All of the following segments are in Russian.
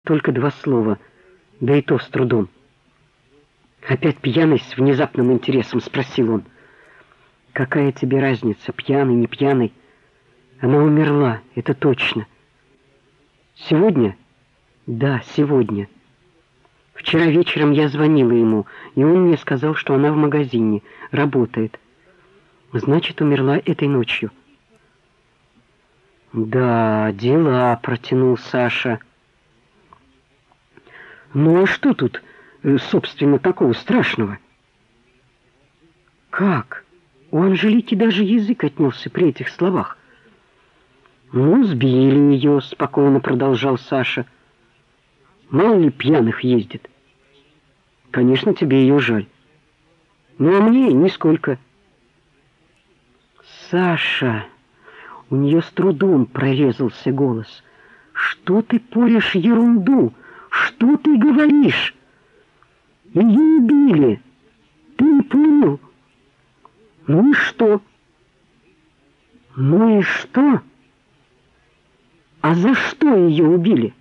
Только 2 слова, да и то с трудом. Опять пьяный, с внезапным интересом спросил он. Какая тебе разница, пьяный, не пьяный? Она умерла, это точно. Сегодня? Да, сегодня. Вчера вечером я звонила ему, и он мне сказал, что она в магазине, работает. Значит, умерла этой ночью. Да, дела, протянул Саша. Ну а что тут, собственно, такого страшного? Как? У Анжелики даже язык отнялся при этих словах. Ну, сбили ее, спокойно продолжал Саша. Мало ли пьяных ездит. Конечно, тебе ее жаль. Ну, а мне нисколько. Саша, у нее с трудом прорезался голос. Что ты порешь ерунду? Что ты говоришь? Ее убили. Ты не понял? Ну и что? Ну и что? А за что ее убили?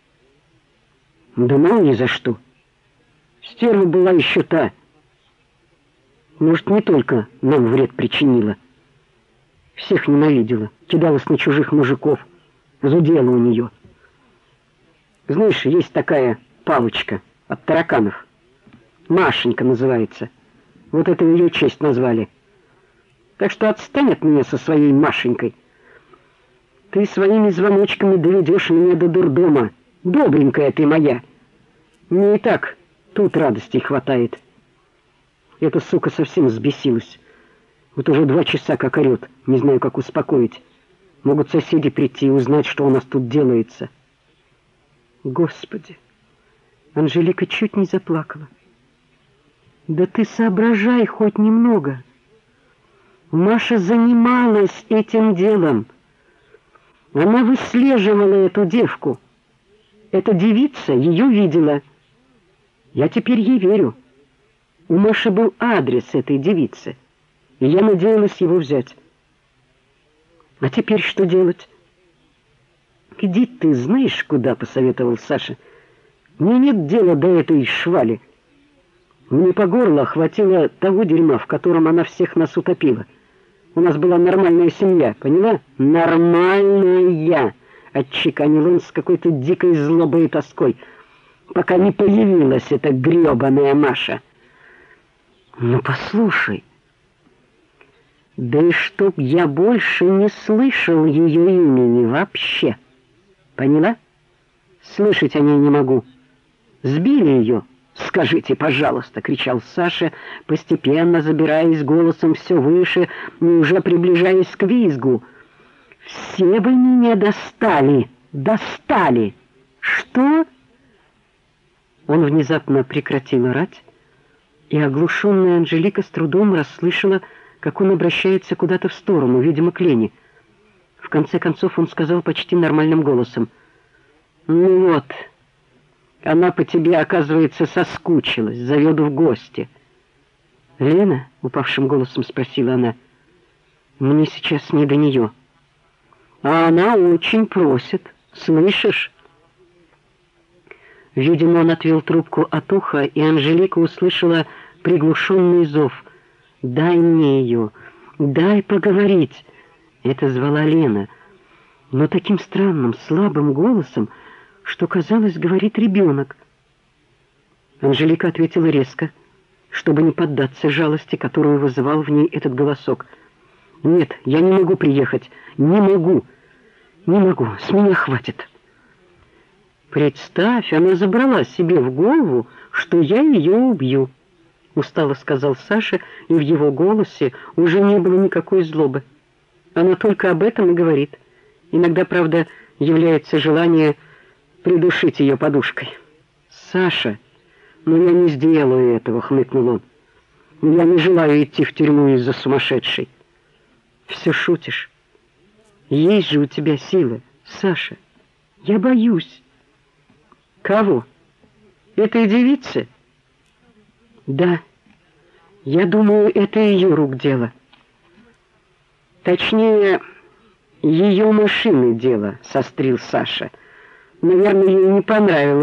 Да мало ли за что. Стерва была еще та. Может, не только нам вред причинила. Всех ненавидела, кидалась на чужих мужиков. Зудела у нее. Знаешь, есть такая палочка от тараканов. Машенька называется. Вот это в ее честь назвали. Так что отстань от меня со своей Машенькой. Ты своими звоночками доведешь меня до дурдома. Добренькая ты моя. Мне и так тут радости хватает. Эта сука совсем взбесилась. Вот уже 2 часа как орет. Не знаю, как успокоить. Могут соседи прийти и узнать, что у нас тут делается. Господи! Анжелика чуть не заплакала. Да ты соображай хоть немного. Маша занималась этим делом. Она выслеживала эту девку. Эта девица ее видела. Я теперь ей верю. У Маши был адрес этой девицы, и я надеялась его взять. А теперь что делать? Иди ты знаешь куда, посоветовал Саша. Мне нет дела до этой швали. Мне по горло хватило того дерьма, в котором она всех нас утопила. У нас была нормальная семья, поняла? Нормальная, отчеканил он с какой-то дикой злобой и тоской, пока не появилась эта грёбаная Маша. Ну послушай, да и чтоб я больше не слышал ее имени вообще, поняла? Слышать о ней не могу. Сбили ее. «Скажите, пожалуйста!» — кричал Саша, постепенно забираясь голосом все выше и уже приближаясь к визгу. «Все вы меня достали! Достали! Что?» Он внезапно прекратил орать, и оглушенная Анжелика с трудом расслышала, как он обращается куда-то в сторону, видимо, к Лене. В конце концов он сказал почти нормальным голосом: «Ну вот, она по тебе, оказывается, соскучилась, зовет в гости». «Лена?» — упавшим голосом спросила она. «Мне сейчас не до нее». «А она очень просит, слышишь?» Видимо, он отвел трубку от уха, и Анжелика услышала приглушенный зов. «Дай мне ее, дай поговорить!» Это звала Лена, но таким странным, слабым голосом, что, казалось, говорит ребенок. Анжелика ответила резко, чтобы не поддаться жалости, которую вызывал в ней этот голосок. «Нет, я не могу приехать, не могу, с меня хватит». «Представь, она забрала себе в голову, что я ее убью», — устало сказал Саша, и в его голосе уже не было никакой злобы. Она только об этом и говорит. Иногда, правда, является желание придушить ее подушкой. «Саша, но я не сделаю этого», — хмыкнул он. «Я не желаю идти в тюрьму из-за сумасшедшей». «Все шутишь. Есть же у тебя силы, Саша. Я боюсь». «Кого? Этой девицы?» «Да, я думаю, это ее рук дело. Точнее, ее машины дело», — сострил Саша. «Наверное, ей не понравилось